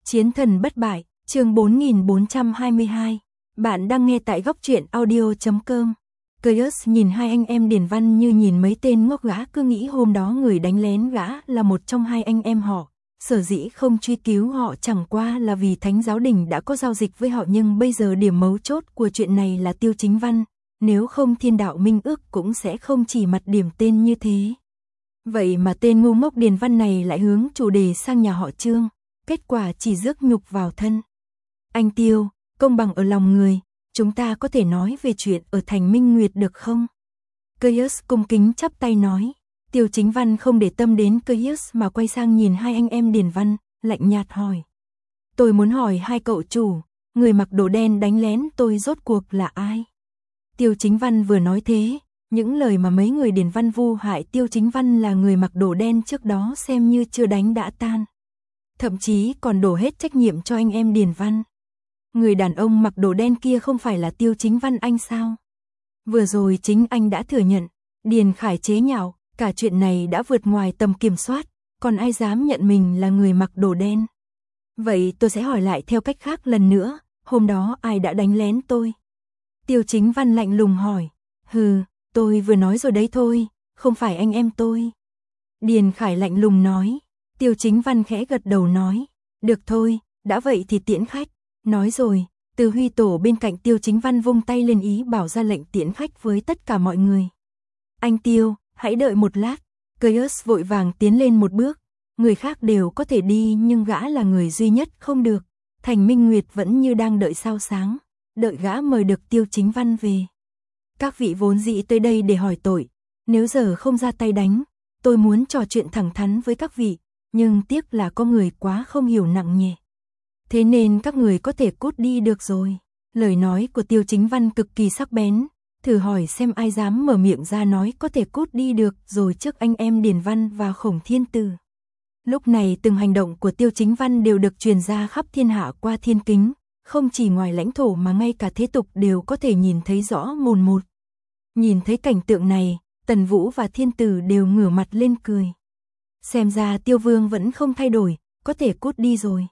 Chiến thần bất bại, chương 4422. Bạn đang nghe tại góc truyện audio.com. Caius nhìn hai anh em Điền Văn như nhìn mấy tên ngốc, gã cứ nghĩ hôm đó người đánh lén gã là một trong hai anh em họ. Sở dĩ không truy cứu họ chẳng qua là vì Thánh Giáo Đình đã có giao dịch với họ, nhưng bây giờ điểm mấu chốt của chuyện này là Tiêu Chính Văn. Nếu không Thiên Đạo Minh Ước cũng sẽ không chỉ mặt điểm tên như thế. Vậy mà tên ngu ngốc Điền Văn này lại hướng chủ đề sang nhà họ Trương. Kết quả chỉ rước nhục vào thân. Anh Tiêu, công bằng ở lòng người, chúng ta có thể nói về chuyện ở thành Minh Nguyệt được không? Caius cung kính chắp tay nói. Tiêu Chính Văn không để tâm đến Caius mà quay sang nhìn hai anh em Điền Văn, lạnh nhạt hỏi. Tôi muốn hỏi hai cậu chủ, người mặc đồ đen đánh lén tôi rốt cuộc là ai? Tiêu Chính Văn vừa nói thế, những lời mà mấy người Điền Văn vu hại Tiêu Chính Văn là người mặc đồ đen trước đó xem như chưa đánh đã tan. Thậm chí còn đổ hết trách nhiệm cho anh em Điền Văn. Người đàn ông mặc đồ đen kia không phải là Tiêu Chính Văn anh sao? Vừa rồi chính anh đã thừa nhận, Điền Khải chế nhạo, cả chuyện này đã vượt ngoài tầm kiểm soát, còn ai dám nhận mình là người mặc đồ đen? Vậy tôi sẽ hỏi lại theo cách khác lần nữa, hôm đó ai đã đánh lén tôi? Tiêu Chính Văn lạnh lùng hỏi. Hừ, tôi vừa nói rồi đấy thôi, không phải anh em tôi. Điền Khải lạnh lùng nói. Tiêu Chính Văn khẽ gật đầu nói. Được thôi, đã vậy thì tiễn khách. Nói rồi, Từ Huy Tổ bên cạnh Tiêu Chính Văn vung tay lên ý bảo ra lệnh tiễn khách với tất cả mọi người. Anh Tiêu, hãy đợi một lát. Caius vội vàng tiến lên một bước. Người khác đều có thể đi nhưng gã là người duy nhất không được. Thành Minh Nguyệt vẫn như đang đợi sao sáng, đợi gã mời được Tiêu Chính Văn về. Các vị vốn dĩ tới đây để hỏi tội, nếu giờ không ra tay đánh, tôi muốn trò chuyện thẳng thắn với các vị, nhưng tiếc là có người quá không hiểu nặng nhẹ. Thế nên các người có thể cút đi được rồi. Lời nói của Tiêu Chính Văn cực kỳ sắc bén, thử hỏi xem ai dám mở miệng ra nói có thể cút đi được rồi trước anh em Điền Văn và Khổng Thiên Tử. Lúc này từng hành động của Tiêu Chính Văn đều được truyền ra khắp thiên hạ qua thiên kính, không chỉ ngoài lãnh thổ mà ngay cả thế tục đều có thể nhìn thấy rõ mồn một. Nhìn thấy cảnh tượng này, Tần Vũ và Thiên Tử đều ngửa mặt lên cười. Xem ra Tiêu Vương vẫn không thay đổi, có thể cút đi rồi.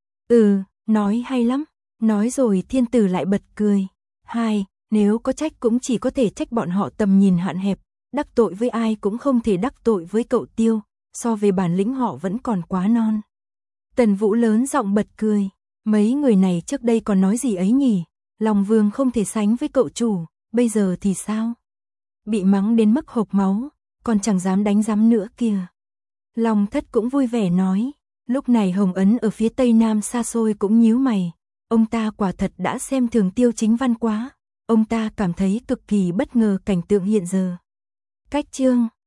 Nói hay lắm. Nói rồi Thiên Tử lại bật cười. Nếu có trách cũng chỉ có thể trách bọn họ tầm nhìn hạn hẹp, đắc tội với ai cũng không thể đắc tội với cậu Tiêu, so về bản lĩnh họ vẫn còn quá non. Tần Vũ lớn giọng bật cười. Mấy người này trước đây còn nói gì ấy nhỉ? Long Vương không thể sánh với cậu chủ, bây giờ thì sao? Bị mắng đến mức hộc máu, còn chẳng dám đánh giám nữa kìa. Long Thất cũng vui vẻ nói. Lúc này Hồng Ấn ở phía tây nam xa xôi cũng nhíu mày. Ông ta quả thật đã xem thường Tiêu Chính Văn quá. Ông ta cảm thấy cực kỳ bất ngờ cảnh tượng hiện giờ. Cách chương